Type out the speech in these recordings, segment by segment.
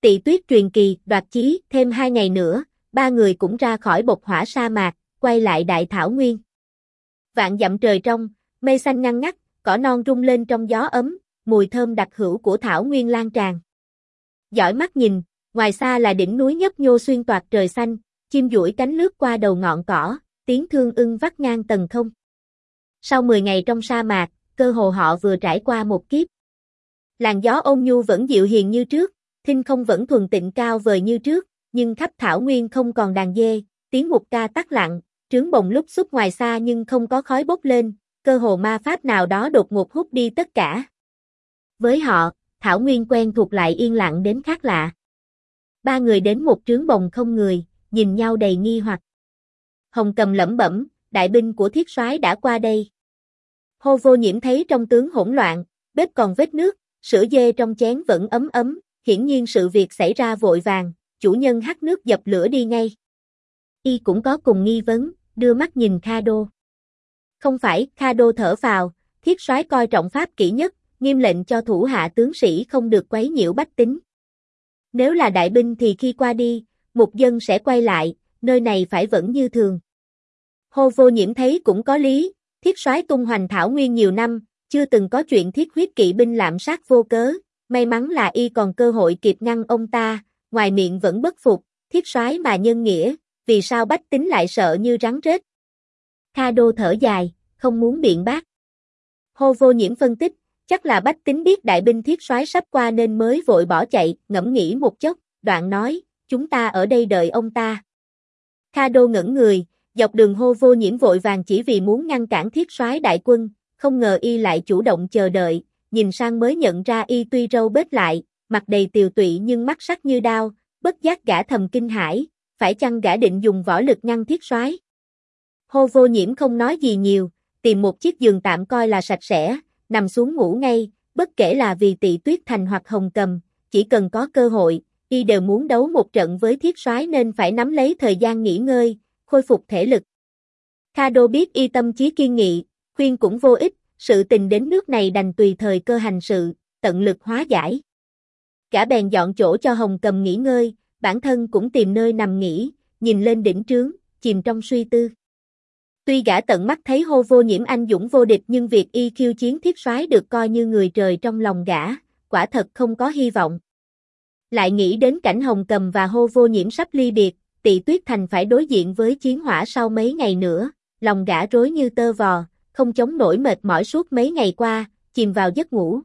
Tị Tuyết truyền kỳ, đoạt chí, thêm 2 ngày nữa, ba người cũng ra khỏi bộc hỏa sa mạc, quay lại đại thảo nguyên. Vạn dặm trời trong, mây xanh ngăn ngắt, cỏ non rung lên trong gió ấm, mùi thơm đặc hữu của thảo nguyên lan tràn. Dõi mắt nhìn, ngoài xa là đỉnh núi nhấp nhô xuyên toạc trời xanh, chim duỗi cánh lướt qua đầu ngọn cỏ, tiếng thương ưng vắt ngang tầng không. Sau 10 ngày trong sa mạc, cơ hồ họ vừa trải qua một kiếp. Làn gió ôn nhu vẫn dịu hiền như trước, thinh không vẫn thuần tịnh cao vời như trước, nhưng khắp thảo nguyên không còn đàn dê, tiếng mục ca tắt lặng, trướng bồng lúc xúc ngoài xa nhưng không có khói bốc lên, cơ hồ ma pháp nào đó đột ngột hút đi tất cả. Với họ, thảo nguyên quen thuộc lại yên lặng đến khác lạ. Ba người đến một trướng bồng không người, nhìn nhau đầy nghi hoặc. Hồng Cầm lẩm bẩm, đại binh của thiết soái đã qua đây. Hô Vô Nhiễm thấy trong tướng hỗn loạn, bếp còn vết nước, sữa dê trong chén vẫn ấm ấm, hiển nhiên sự việc xảy ra vội vàng, chủ nhân hắt nước dập lửa đi ngay. Y cũng có cùng nghi vấn, đưa mắt nhìn Kha Đô. Không phải, Kha Đô thở phào, thiết soái coi trọng pháp kỹ nhất, nghiêm lệnh cho thủ hạ tướng sĩ không được quấy nhiễu bách tính. Nếu là đại binh thì khi qua đi, mục dân sẽ quay lại, nơi này phải vẫn như thường. Hô Vô Nhiễm thấy cũng có lý, thiết soái tung hoành thảo nguyên nhiều năm, chưa từng có chuyện thiết huyết kỵ binh lạm sát vô cớ, may mắn là y còn cơ hội kịp ngăn ông ta, ngoài miệng vẫn bất phục, thiết soái mà nhân nghĩa, vì sao bách tính lại sợ như rắn rết. Kha Đô thở dài, không muốn biện bác. Hô Vô Nhiễm phân tích, chắc là bách tính biết đại binh thiết soái sắp qua nên mới vội bỏ chạy, ngẫm nghĩ một chốc, đoạn nói, chúng ta ở đây đợi ông ta. Kha Đô ngẩn người, dọc đường Hô Vô Nhiễm vội vàng chỉ vì muốn ngăn cản thiết soái đại quân, không ngờ y lại chủ động chờ đợi, nhìn sang mới nhận ra y tuy râu bết lại, mặt đầy tiều tụy nhưng mắt sắc như đao, bất giác gã thầm kinh hãi, phải chăng gã định dùng võ lực ngăn thiết soái? Hô Vô Nhiễm không nói gì nhiều, tìm một chiếc giường tạm coi là sạch sẽ, nằm xuống ngủ ngay, bất kể là vì Tị Tuyết Thành hoặc Hồng Cầm, chỉ cần có cơ hội, y đều muốn đấu một trận với thiết soái nên phải nắm lấy thời gian nghỉ ngơi, khôi phục thể lực. Kha Đô biết y tâm chí kiên nghị, khuyên cũng vô ích, sự tình đến nước này đành tùy thời cơ hành sự, tận lực hóa giải. Gã bèn dọn chỗ cho Hồng Cầm nghỉ ngơi, bản thân cũng tìm nơi nằm nghỉ, nhìn lên đỉnh trướng, chìm trong suy tư. Tuy gã tận mắt thấy Hô Vô Nhiễm anh dũng vô địch nhưng việc y khiêu chiến thiết soái được coi như người trời trong lòng gã, quả thật không có hy vọng. Lại nghĩ đến cảnh Hồng Cầm và Hô Vô Nhiễm sắp ly biệt, Tị Tuyết Thành phải đối diện với chiến hỏa sau mấy ngày nữa, lòng gã rối như tơ vò, không chống nổi mệt mỏi suốt mấy ngày qua, chìm vào giấc ngủ.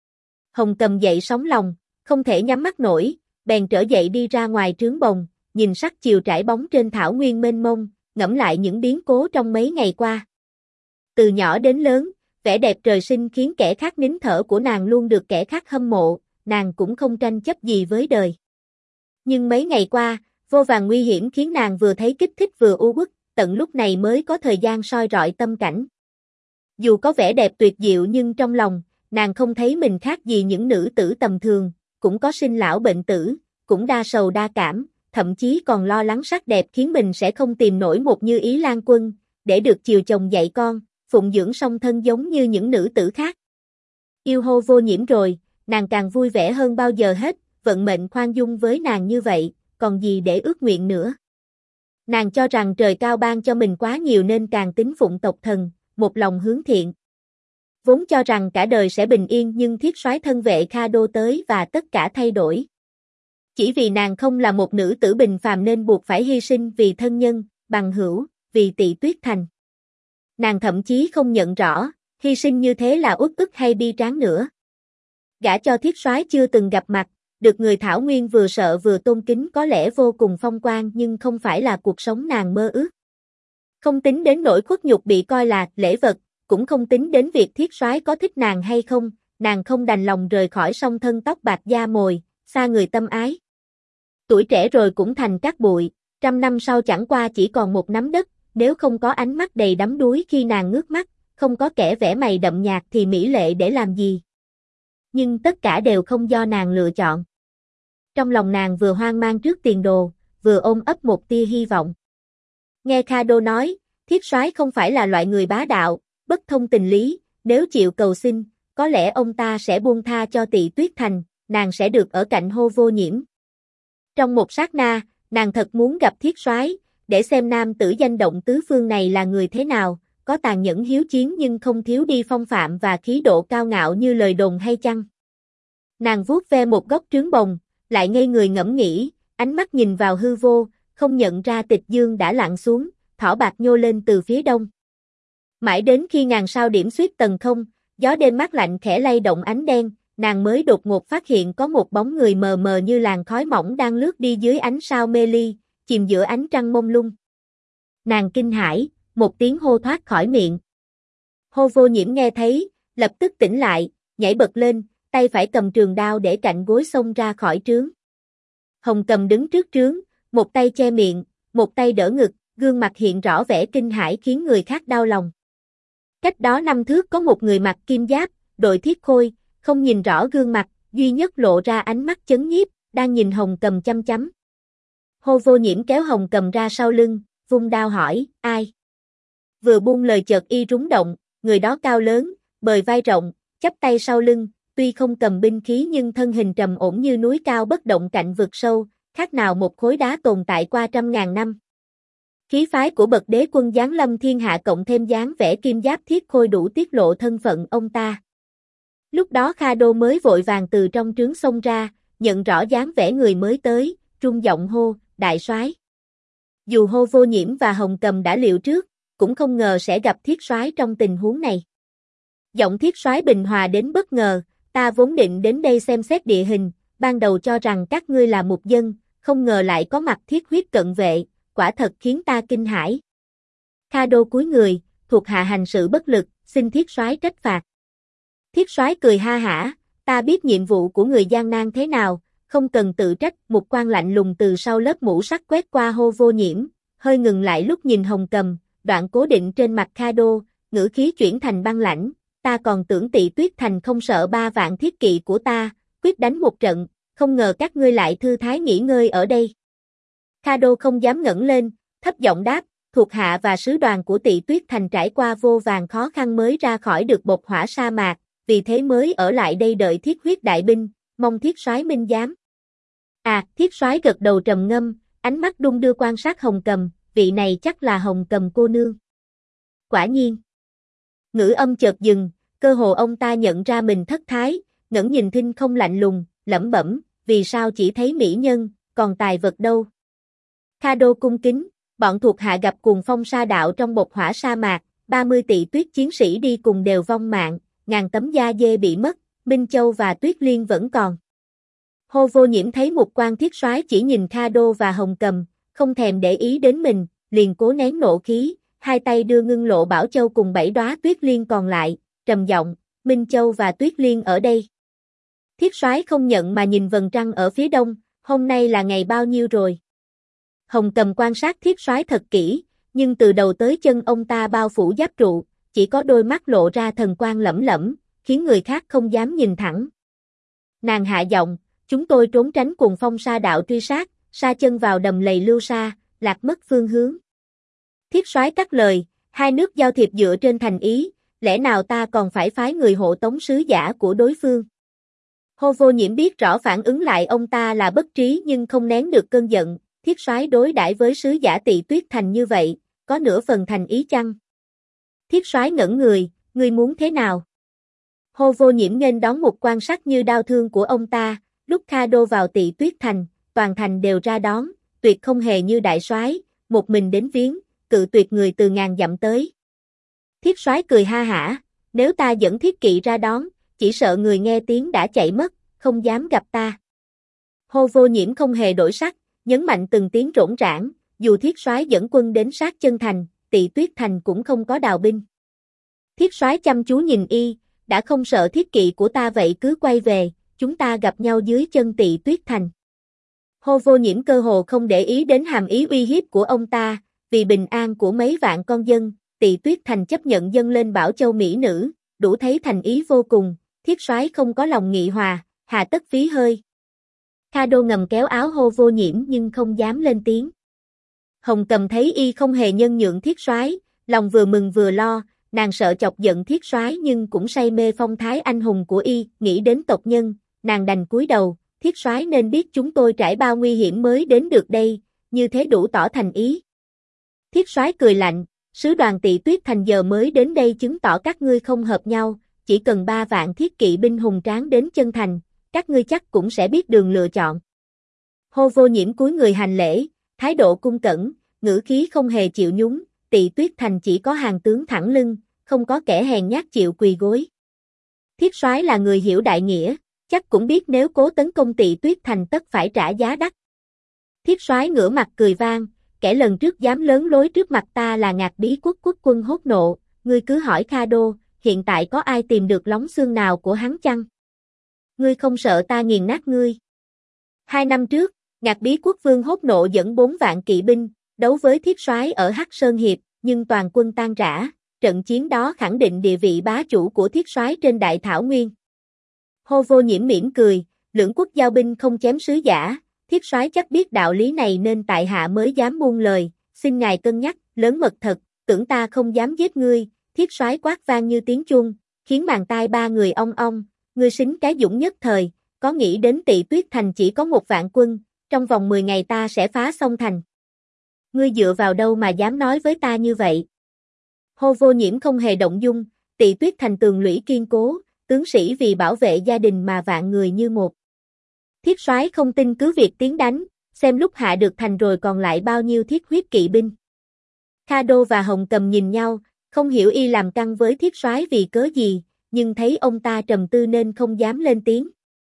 Hồng Cầm dậy sóng lòng, không thể nhắm mắt nổi, bèn trở dậy đi ra ngoài trướng bồng, nhìn sắc chiều trải bóng trên thảo nguyên mênh mông, ngẫm lại những biến cố trong mấy ngày qua. Từ nhỏ đến lớn, vẻ đẹp trời sinh khiến kẻ khác nín thở của nàng luôn được kẻ khác hâm mộ, nàng cũng không tranh chấp gì với đời. Nhưng mấy ngày qua, vô vàn nguy hiểm khiến nàng vừa thấy kích thích vừa u uất, tận lúc này mới có thời gian soi rọi tâm cảnh. Dù có vẻ đẹp tuyệt diệu nhưng trong lòng, nàng không thấy mình khác gì những nữ tử tầm thường, cũng có sinh lão bệnh tử, cũng đa sầu đa cảm, thậm chí còn lo lắng sắc đẹp khiến mình sẽ không tìm nổi một Như Ý Lan Quân, để được chiều chồng dạy con, phụng dưỡng song thân giống như những nữ tử khác. Yêu Hô Vô Nhiễm rồi, nàng càng vui vẻ hơn bao giờ hết, vận mệnh khoan dung với nàng như vậy, còn gì để ước nguyện nữa. Nàng cho rằng trời cao ban cho mình quá nhiều nên càng tín phụng tộc thần, một lòng hướng thiện. Vốn cho rằng cả đời sẽ bình yên nhưng thiết soái thân vệ Kha Đô tới và tất cả thay đổi. Chỉ vì nàng không là một nữ tử bình phàm nên buộc phải hy sinh vì thân nhân, bằng hữu, vì Tị Tuyết Thành. Nàng thậm chí không nhận rõ, hy sinh như thế là uất ức hay bi tráng nữa. Gả cho thiết soái chưa từng gặp mặt, được người thảo nguyên vừa sợ vừa tôn kính có lẽ vô cùng phong quang nhưng không phải là cuộc sống nàng mơ ước. Không tính đến nỗi khuất nhục bị coi là lễ vật, cũng không tính đến việc thiết soái có thích nàng hay không, nàng không đành lòng rời khỏi song thân tóc bạc da mồi, xa người tâm ái. Tuổi trẻ rồi cũng thành cát bụi, 100 năm sau chẳng qua chỉ còn một nắm đất, nếu không có ánh mắt đầy đắm đuối khi nàng ngước mắt, không có kẻ vẽ mày đậm nhạt thì mỹ lệ để làm gì. Nhưng tất cả đều không do nàng lựa chọn. Trong lòng nàng vừa hoang mang trước tiền đồ, vừa ôm ấp một tia hy vọng. Nghe Kha Đô nói, thiết soái không phải là loại người bá đạo, bất thông tình lý, nếu chịu cầu xin, có lẽ ông ta sẽ buông tha cho Tị Tuyết Thành, nàng sẽ được ở cạnh Hô Vô Nhiễm. Trong một sát na, nàng thật muốn gặp thiết soái, để xem nam tử danh động tứ phương này là người thế nào, có tàn nhẫn hiếu chiến nhưng không thiếu đi phong phạm và khí độ cao ngạo như lời đồn hay chăng. Nàng vuốt ve một góc trướng bồng, lại ngây người ngẫm nghĩ, ánh mắt nhìn vào hư vô, không nhận ra Tịch Dương đã lặn xuống, thỏ bạc nhô lên từ phía đông. Mãi đến khi ngàn sao điểm xuyết tầng không, gió đêm mát lạnh khẽ lay động ánh đen, nàng mới đột ngột phát hiện có một bóng người mờ mờ như làn khói mỏng đang lướt đi dưới ánh sao mê ly, chìm giữa ánh trăng mông lung. Nàng kinh hãi, một tiếng hô thoát khỏi miệng. Hô Vô Nhiễm nghe thấy, lập tức tỉnh lại, nhảy bật lên, tay phải cầm trường đao để cạnh gối xông ra khỏi trướng. Hồng Cầm đứng trước trướng, một tay che miệng, một tay đỡ ngực, gương mặt hiện rõ vẻ kinh hãi khiến người khác đau lòng. Cách đó 5 thước có một người mặc kim giáp, đội thiết khôi, không nhìn rõ gương mặt, duy nhất lộ ra ánh mắt chấn nhiếp, đang nhìn Hồng Cầm chăm chăm. Hô Vô Nhiễm kéo Hồng Cầm ra sau lưng, vung đao hỏi, ai? Vừa buông lời chợt y rúng động, người đó cao lớn, bờ vai rộng, chắp tay sau lưng, tuy không cầm binh khí nhưng thân hình trầm ổn như núi cao bất động cạnh vực sâu, khác nào một khối đá tồn tại qua trăm ngàn năm. Khí phái của bậc đế quân giáng lâm thiên hạ cộng thêm dáng vẻ kim giáp thiết khôi đủ tiết lộ thân phận ông ta. Lúc đó Kha Đô mới vội vàng từ trong trướng xông ra, nhận rõ dáng vẻ người mới tới, trung giọng hô, đại soái. Dù Hô Vô Nhiễm và Hồng Cầm đã liệu trước, cũng không ngờ sẽ gặp thiết soái trong tình huống này. Giọng thiết soái bình hòa đến bất ngờ, ta vốn định đến đây xem xét địa hình, ban đầu cho rằng các ngươi là mục dân, không ngờ lại có mặt thiết huyết cận vệ, quả thật khiến ta kinh hãi. Kha Đô cúi người, thuộc hạ hành sự bất lực, xin thiết soái trách phạt. Thiết soái cười ha hả, ta biết nhiệm vụ của người gian nan thế nào, không cần tự trách. Một quan lạnh lùng từ sau lớp mũ sắt quét qua Hô Vô Nhiễm, hơi ngừng lại lúc nhìn Hồng Cầm, đoạn cố định trên mặt Kha Đô, ngữ khí chuyển thành băng lãnh, ta còn tưởng Tị Tuyết Thành không sợ 3 vạn thiết kỵ của ta, quyết đánh một trận, không ngờ các ngươi lại thư thái nghỉ ngơi ở đây. Kha Đô không dám ngẩng lên, thấp giọng đáp, thuộc hạ và sứ đoàn của Tị Tuyết Thành trải qua vô vàn khó khăn mới ra khỏi được bộc hỏa sa mạc, vì thế mới ở lại đây đợi thiết huyết đại binh, mong thiết soái minh giám. Thiết soái gật đầu trầm ngâm, ánh mắt đung đưa quan sát Hồng Cầm, vị này chắc là Hồng Cầm cô nương. Quả nhiên. Ngữ âm chợt dừng, cơ hồ ông ta nhận ra mình thất thái, ngẩng nhìn thinh không lạnh lùng, lẩm bẩm, vì sao chỉ thấy mỹ nhân, còn tài vật đâu. Kha Đô cung kính, bọn thuộc hạ gặp cùng phong sa đạo trong bộc hỏa sa mạc, 30 Tị Tuyết chiến sĩ đi cùng đều vong mạng, ngàn tấm da dê bị mất, Minh Châu và Tuyết Liên vẫn còn. Hô Vô Nhiễm thấy một quan thiết soái chỉ nhìn Kha Đô và Hồng Cầm, không thèm để ý đến mình, liền cố nén nộ khí, hai tay đưa ngưng lộ Bảo Châu cùng 7 đóa Tuyết Liên còn lại, trầm giọng, Minh Châu và Tuyết Liên ở đây. Thiết soái không nhận mà nhìn vầng trăng ở phía đông, hôm nay là ngày bao nhiêu rồi? Hồng Cầm quan sát thiết soái thật kỹ, nhưng từ đầu tới chân ông ta bao phủ giáp trụ, chỉ có đôi mắt lộ ra thần quang lẫm lẫm, khiến người khác không dám nhìn thẳng. Nàng hạ giọng, chúng tôi trốn tránh cùng phong sa đạo truy sát, sa chân vào đầm lầy lưu sa, lạc mất phương hướng. Thiết soái cắt lời, hai nước giao thiệp dựa trên thành ý, lẽ nào ta còn phải phái người hộ tống sứ giả của đối phương? Hô Vô Nhiễm biết rõ phản ứng lại ông ta là bất trí nhưng không nén được cơn giận, thiết soái đối đãi với sứ giả Tị Tuyết Thành như vậy, có nửa phần thành ý chăng? Thiết soái ngẩn người, ngươi muốn thế nào? Hô Vô Nhiễm nghênh đón một quan sát như đau thương của ông ta, lúc Kha Đô vào Tị Tuyết Thành, toàn thành đều ra đón, tuyệt không hề như đại soái, một mình đến viếng, cự tuyệt người từ ngàn dặm tới. Thiết soái cười ha hả, nếu ta dẫn thiết kỵ ra đón, chỉ sợ người nghe tiếng đã chạy mất, không dám gặp ta. Hô Vô Nhiễm không hề đổi sắc, nhấn mạnh từng tiếng rỗng rãng, dù thiết soái dẫn quân đến sát chân thành, Tị Tuyết Thành cũng không có đào binh. Thiết soái chăm chú nhìn y, đã không sợ thiết kỵ của ta vậy cứ quay về, chúng ta gặp nhau dưới chân Tị Tuyết Thành. Hô Vô Nhiễm cơ hồ không để ý đến hàm ý uy hiếp của ông ta, vì bình an của mấy vạn con dân, Tị Tuyết Thành chấp nhận dâng lên Bảo Châu mỹ nữ, đủ thấy thành ý vô cùng, thiết soái không có lòng nghị hòa, hà tất phí hơi. Kha Đô ngầm kéo áo Hô Vô Nhiễm nhưng không dám lên tiếng. Hồng Cầm thấy y không hề nhân nhượng thiết soái, lòng vừa mừng vừa lo, nàng sợ chọc giận thiết soái nhưng cũng say mê phong thái anh hùng của y, nghĩ đến tộc nhân, nàng đành cúi đầu, thiết soái nên biết chúng tôi trải bao nguy hiểm mới đến được đây, như thế đủ tỏ thành ý. Thiết soái cười lạnh, sứ đoàn Tị Tuyết Thành giờ mới đến đây chứng tỏ các ngươi không hợp nhau, chỉ cần 3 vạn thiết kỵ binh hùng tráng đến chân thành, các ngươi chắc cũng sẽ biết đường lựa chọn. Hô Vô Nhiễm cúi người hành lễ, thái độ cung cẩn, ngữ khí không hề chịu nhún, Tị Tuyết Thành chỉ có hàng tướng thẳng lưng, không có kẻ hèn nhát chịu quỳ gối. Thiết soái là người hiểu đại nghĩa, chắc cũng biết nếu cố tấn công Tị Tuyết Thành tất phải trả giá đắt. Thiết soái ngửa mặt cười vang, kẻ lần trước dám lớn lối trước mặt ta là Ngạc Bí Quốc quốc quân Hốt Nộ, ngươi cứ hỏi Kha Đô, hiện tại có ai tìm được lóng xương nào của hắn chăng? Ngươi không sợ ta nghiền nát ngươi? 2 năm trước, Ngạc Bí Quốc vương Hốt Nộ dẫn 4 vạn kỵ binh, đấu với thiết soái ở Hắc Sơn Hiệp, nhưng toàn quân tan rã, trận chiến đó khẳng định địa vị bá chủ của thiết soái trên Đại Thảo Nguyên. Hô Vô Nhiễm mỉm cười, lưỡng quốc giao binh không chém sứ giả, thiết soái chắc biết đạo lý này nên tại hạ mới dám buông lời, xin ngài cân nhắc, lớn mật thật, tưởng ta không dám giết ngươi, thiết soái quát vang như tiếng chuông, khiến màng tai 3 người ong ong, ngươi xính cái dũng nhất thời, có nghĩ đến Tị Tuyết Thành chỉ có 1 vạn quân, trong vòng 10 ngày ta sẽ phá xong thành. Ngươi dựa vào đâu mà dám nói với ta như vậy? Hô Vô Nhiễm không hề động dung, Tị Tuyết Thành tường lũy kiên cố, tướng sĩ vì bảo vệ gia đình mà vạn người như một. Thiết soái không tin cứ việc tiến đánh, xem lúc hạ được thành rồi còn lại bao nhiêu thiết huyết kỵ binh. Kha Đô và Hồng Cầm nhìn nhau, không hiểu y làm căng với thiết soái vì cớ gì, nhưng thấy ông ta trầm tư nên không dám lên tiếng.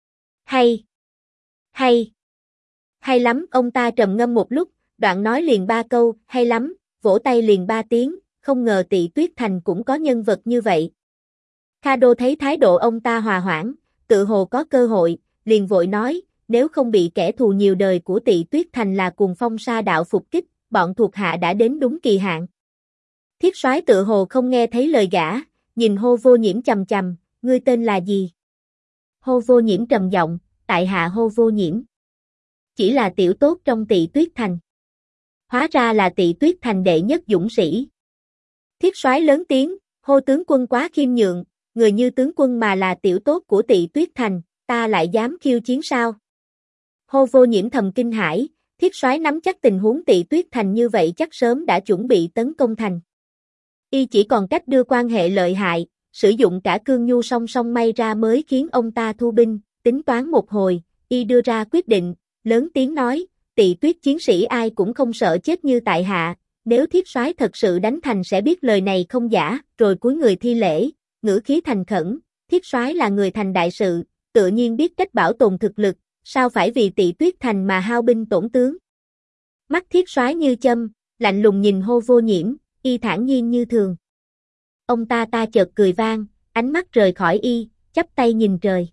Hay lắm, ông ta trầm ngâm một lúc, đoạn nói liền 3 câu, hay lắm, vỗ tay liền 3 tiếng, không ngờ Tị Tuyết Thành cũng có nhân vật như vậy. Kha Đô thấy thái độ ông ta hòa hoãn, tự hồ có cơ hội, liền vội nói, nếu không bị kẻ thù nhiều đời của Tị Tuyết Thành là Cuồng Phong Sa đạo phục kích, bọn thuộc hạ đã đến đúng kỳ hạn. Thiết soái tự hồ không nghe thấy lời gã, nhìn Hô Vô Nhiễm chằm chằm, ngươi tên là gì? Hô Vô Nhiễm trầm giọng, tại hạ Hô Vô Nhiễm. Chỉ là tiểu tốt trong Tị Tuyết Thành. Hóa ra là Tị Tuyết Thành đệ nhất dũng sĩ. Thiết soái lớn tiếng, Hô tướng quân quá khiêm nhượng, người như tướng quân mà là tiểu tốt của Tị Tuyết Thành, ta lại dám khiêu chiến sao? Hô Vô Nhiễm thầm kinh hãi, thiết soái nắm chắc tình huống Tị Tuyết Thành như vậy chắc sớm đã chuẩn bị tấn công thành. Y chỉ còn cách đưa quan hệ lợi hại, sử dụng cả cương nhu song song may ra mới khiến ông ta thu binh, tính toán một hồi, y đưa ra quyết định, lớn tiếng nói, Tị Tuyết chiến sĩ ai cũng không sợ chết như tại hạ, nếu thiết soái thật sự đánh thành sẽ biết lời này không giả, rồi cúi người thi lễ, ngữ khí thành khẩn, thiết soái là người thành đại sự, tự nhiên biết cách bảo tồn thực lực, sao phải vì Tị Tuyết Thành mà hao binh tổn tướng. Mắt thiết soái như châm, lạnh lùng nhìn Hô Vô Nhiễm, y thản nhiên như thường. Ông ta chợt cười vang, ánh mắt rời khỏi y, chắp tay nhìn trời.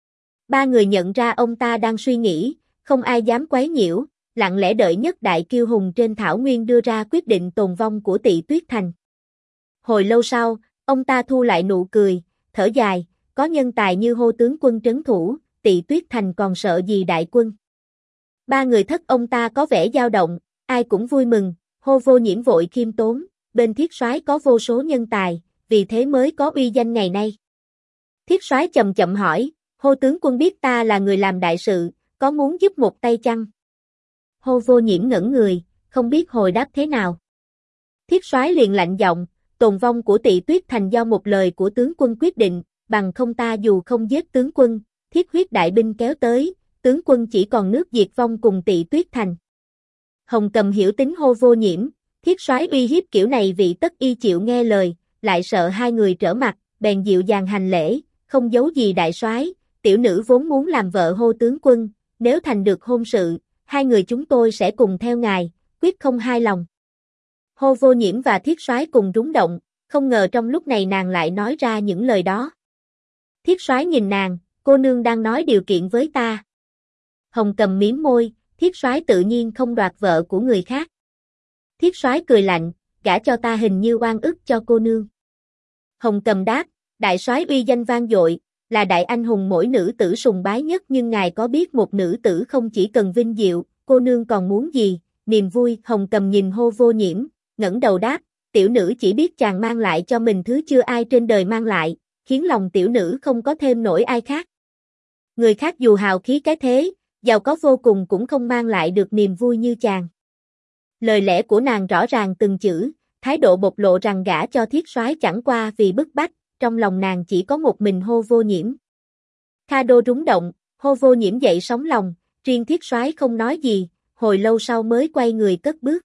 3 người nhận ra ông ta đang suy nghĩ, không ai dám quấy nhiễu, lặng lẽ đợi nhất đại kiêu hùng trên thảo nguyên đưa ra quyết định tồn vong của Tị Tuyết Thành. Hồi lâu sau, ông ta thu lại nụ cười, thở dài, có nhân tài như Hô tướng quân trấn thủ, Tị Tuyết Thành còn sợ gì đại quân. 3 người thất ông ta có vẻ dao động, ai cũng vui mừng, Hô Vô Nhiễm vội khiêm tốn, bên thiết soái có vô số nhân tài, vì thế mới có uy danh ngày nay. Thiết soái chậm chậm hỏi, Hô tướng quân biết ta là người làm đại sự, có muốn giúp một tay chăng? Hô Vô Nhiễm ngẩn người, không biết hồi đáp thế nào. Thiết soái liền lạnh giọng, tồn vong của Tị Tuyết Thành do một lời của tướng quân quyết định, bằng không ta dù không giết tướng quân, thiết huyết đại binh kéo tới, tướng quân chỉ còn nước diệt vong cùng Tị Tuyết Thành. Hồng Cầm hiểu tính Hô Vô Nhiễm, thiết soái uy hiếp kiểu này vì tất y chịu nghe lời, lại sợ 2 người trở mặt, bèn dịu dàng hành lễ, không giấu gì đại soái, tiểu nữ vốn muốn làm vợ Hô tướng quân, nếu thành được hôn sự, 2 người chúng tôi sẽ cùng theo ngài, quyết không hai lòng. Hô Vô Nhiễm và thiết soái cùng rúng động, không ngờ trong lúc này nàng lại nói ra những lời đó. Thiết soái nhìn nàng, cô nương đang nói điều kiện với ta. Hồng Cầm mím môi, thiết soái tự nhiên không đoạt vợ của người khác. Thiết soái cười lạnh, gả cho ta hình như oan ức cho cô nương. Hồng Cầm đáp, đại soái uy danh vang dội, là đại anh hùng mỗi nữ tử sùng bái nhất, nhưng ngài có biết một nữ tử không chỉ cần vinh diệu, cô nương còn muốn gì, niềm vui. Hồng Cầm nhìn Hô Vô Nhiễm, ngẩng đầu đáp, tiểu nữ chỉ biết chàng mang lại cho mình thứ chưa ai trên đời mang lại, khiến lòng tiểu nữ không có thêm nổi ai khác. Người khác dù hào khí cái thế, giàu có vô cùng cũng không mang lại được niềm vui như chàng. Lời lẽ của nàng rõ ràng từng chữ, thái độ bộc lộ rằng gả cho thiết soái chẳng qua vì bức bách, trong lòng nàng chỉ có một mình Hô Vô Nhiễm. Kha Đô rúng động, Hô Vô Nhiễm dậy sóng lòng, riêng thiết soái không nói gì, hồi lâu sau mới quay người cất bước.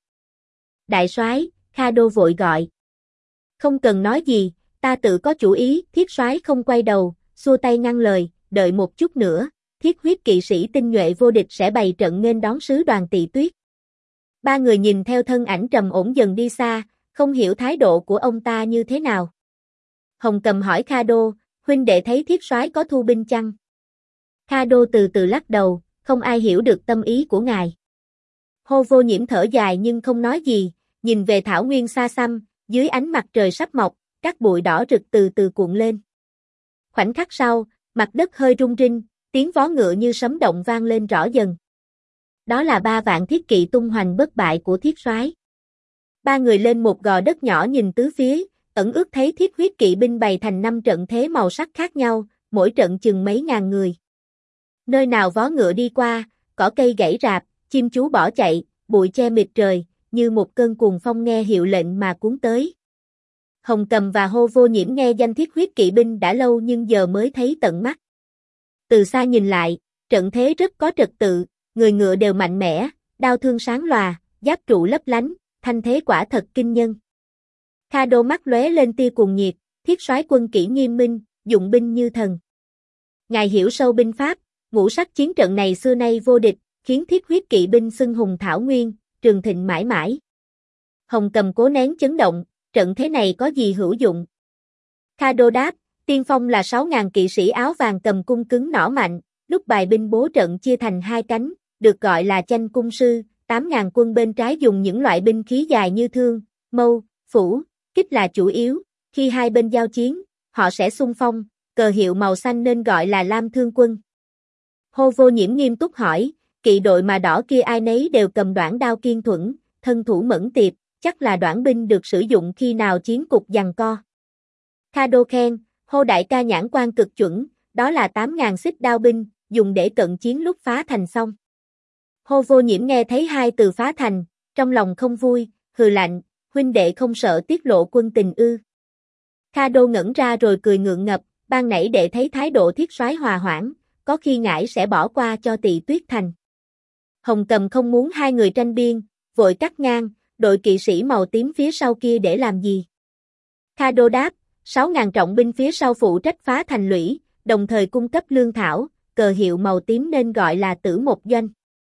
Đại soái, Kha Đô vội gọi. Không cần nói gì, ta tự có chủ ý, thiết soái không quay đầu, xua tay ngăn lời, đợi một chút nữa, thiết huyết kỵ sĩ tinh nhuệ vô địch sẽ bày trận nghênh đón sứ đoàn Tỵ Tuyết. Ba người nhìn theo thân ảnh trầm ổn dần đi xa, không hiểu thái độ của ông ta như thế nào. Hồng Cầm hỏi Kha Đô, huynh đệ thấy thiết soái có thu binh chăng? Kha Đô từ từ lắc đầu, không ai hiểu được tâm ý của ngài. Hô Vô Nhiễm thở dài nhưng không nói gì, nhìn về thảo nguyên xa xăm, dưới ánh mặt trời sắp mọc, các bụi đỏ rực từ từ cuộn lên. Khoảnh khắc sau, mặt đất hơi rung rinh, tiếng vó ngựa như sấm động vang lên rõ dần. Đó là 3 vạn thiết kỵ tung hoành bất bại của thiết soái. Ba người lên một gò đất nhỏ nhìn tứ phía, ẩn ước thấy thiết huyết kỵ binh bày thành 5 trận thế màu sắc khác nhau, mỗi trận chừng mấy ngàn người. Nơi nào vó ngựa đi qua, cỏ cây gãy rạp, chim chú bỏ chạy, bụi che mịt trời, như một cơn cuồng phong nghe hiệu lệnh mà cuốn tới. Hồng Cầm và Hô Vô Nhiễm nghe danh thiết huyết kỵ binh đã lâu nhưng giờ mới thấy tận mắt. Từ xa nhìn lại, trận thế rất có trật tự, người ngựa đều mạnh mẽ, đao thương sáng lòa, giáp trụ lấp lánh, thanh thế quả thật kinh nhân. Kha Đô mắt lóe lên tia cuồng nhiệt, thiết soái quân kỷ nghiêm minh, dụng binh như thần. Ngài hiểu sâu binh pháp, ngũ sắc chiến trận này xưa nay vô địch, khiến thiết huyết kỵ binh xưng hùng thảo nguyên, trường thịnh mãi mãi. Hồng Cầm cố nén chấn động, trận thế này có gì hữu dụng? Kha Đô đáp, tiên phong là 6.000 kỵ sĩ áo vàng cầm cung cứng nỏ mạnh, lúc bài binh bố trận chia thành 2 cánh, được gọi là chanh cung sư, 8.000 quân bên trái dùng những loại binh khí dài như thương, mâu, phủ, kích là chủ yếu, khi hai bên giao chiến, họ sẽ xung phong, cờ hiệu màu xanh nên gọi là Lam Thương quân. Hô Vô Nhiễm nghiêm túc hỏi, kỵ đội mà đỏ kia ai nấy đều cầm đoản đao kiên thuẫn, thân thủ mẫn tiệp, chắc là đoản binh được sử dụng khi nào chiến cục giằng co. Kha Đô khen, Hô đại ca nhãn quan cực chuẩn, đó là 8.000 xích đao binh, dùng để cận chiến lúc phá thành xong. Hô Vô Nhiễm nghe thấy 2 từ phá thành, trong lòng không vui, hừ lạnh, huynh đệ không sợ tiết lộ quân tình ư. Kha Đô ngẩn ra rồi cười ngượng ngập, ban nãy đệ thấy thái độ thiết soái hòa hoãn, có khi ngải sẽ bỏ qua cho Tỵ Tuyết thành. Hồng Cầm không muốn hai người tranh biên, vội cắt ngang, đội kỵ sĩ màu tím phía sau kia để làm gì? Kha Đô đáp, 6.000 trọng binh phía sau phụ trách phá thành lũy, đồng thời cung cấp lương thảo, cờ hiệu màu tím nên gọi là Tử Một Doanh.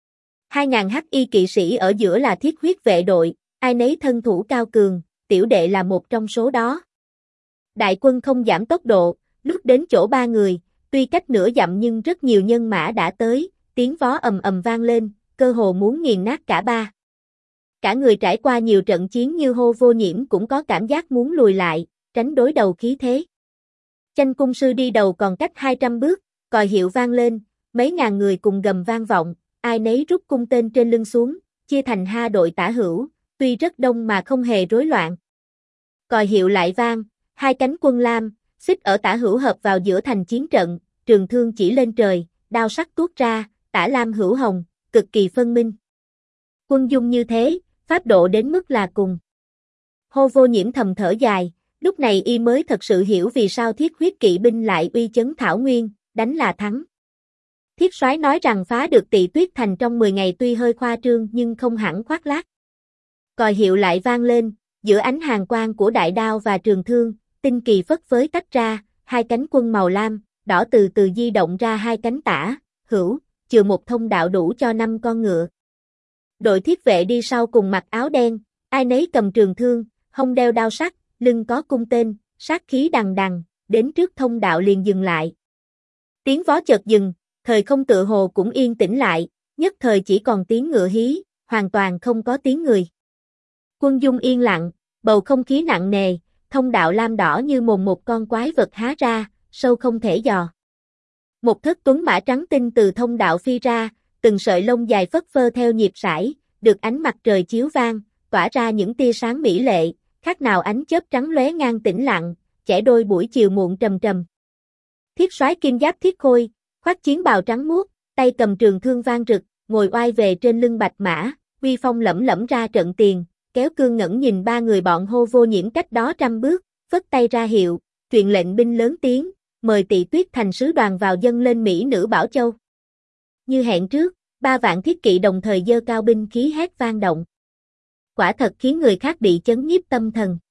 2.000 hắc y kỵ sĩ ở giữa là thiết huyết vệ đội, ai nấy thân thủ cao cường, tiểu đệ là một trong số đó. Đại quân không giảm tốc độ, lúc đến chỗ 3 người, tuy cách nửa dặm nhưng rất nhiều nhân mã đã tới, tiếng vó ầm ầm vang lên, cơ hồ muốn nghiền nát cả ba. Cả người trải qua nhiều trận chiến như Hô Vô Nhiễm cũng có cảm giác muốn lùi lại, tránh đối đầu khí thế. Chanh cung sư đi đầu còn cách 200 bước, còi hiệu vang lên, mấy ngàn người cùng gầm vang vọng, ai nấy rút cung tên trên lưng xuống, chia thành 2 đội tả hữu, tuy rất đông mà không hề rối loạn. Còi hiệu lại vang, 2 cánh quân lam, xích ở tả hữu hợp vào giữa thành chiến trận, trường thương chỉ lên trời, đao sắc tuốt ra, tả lam hữu hồng, cực kỳ phân minh. Quân dung như thế, pháp độ đến mức là cùng. Hô Vô Nhiễm thầm thở dài, lúc này y mới thật sự hiểu vì sao thiết huyết kỵ binh lại uy chấn thảo nguyên, đánh là thắng. Thiết soái nói rằng phá được Tỵ Tuyết thành trong 10 ngày tuy hơi khoa trương nhưng không hẳn khoác lác. Còi hiệu lại vang lên, giữa ánh hàn quang của đại đao và trường thương, tinh kỳ phất phới tách ra, 2 cánh quân màu lam, đỏ từ từ di động ra 2 cánh tả, hữu, chừa một thông đạo đủ cho 5 con ngựa. Đội thiết vệ đi sau cùng mặc áo đen, ai nấy cầm trường thương, hông đeo đao sắc, lưng có cung tên, sát khí đằng đằng, đến trước thông đạo liền dừng lại. Tiếng vó chợt dừng, thời không tựa hồ cũng yên tĩnh lại, nhất thời chỉ còn tiếng ngựa hí, hoàn toàn không có tiếng người. Quân dung yên lặng, bầu không khí nặng nề, thông đạo lam đỏ như mồm một con quái vật há ra, sâu không thể dò. Một thất tuấn mã trắng tinh từ thông đạo phi ra, từng sợi lông dài phất phơ theo nhịp sải, được ánh mặt trời chiếu vang, tỏa ra những tia sáng mỹ lệ, khác nào ánh chớp trắng lóe ngang tĩnh lặng, chẻ đôi buổi chiều muộn trầm trầm. Thiết soái kim giáp thiết khôi, khoác chiến bào trắng muốt, tay cầm trường thương vang rực, ngồi oai về trên lưng bạch mã, uy phong lẫm lẫm ra trận tiền, kéo cương ngẩng nhìn ba người bọn Hô Vô Nhiễm cách đó 100 bước, phất tay ra hiệu, truyền lệnh binh lớn tiếng, mời Tị Tuyết Thành sứ đoàn vào dâng lên mỹ nữ Bảo Châu. Như hẹn trước, 3 vạn thiết kỵ đồng thời giơ cao binh khí hét vang động. Quả thật khiến người khác bị chấn nhiếp tâm thần.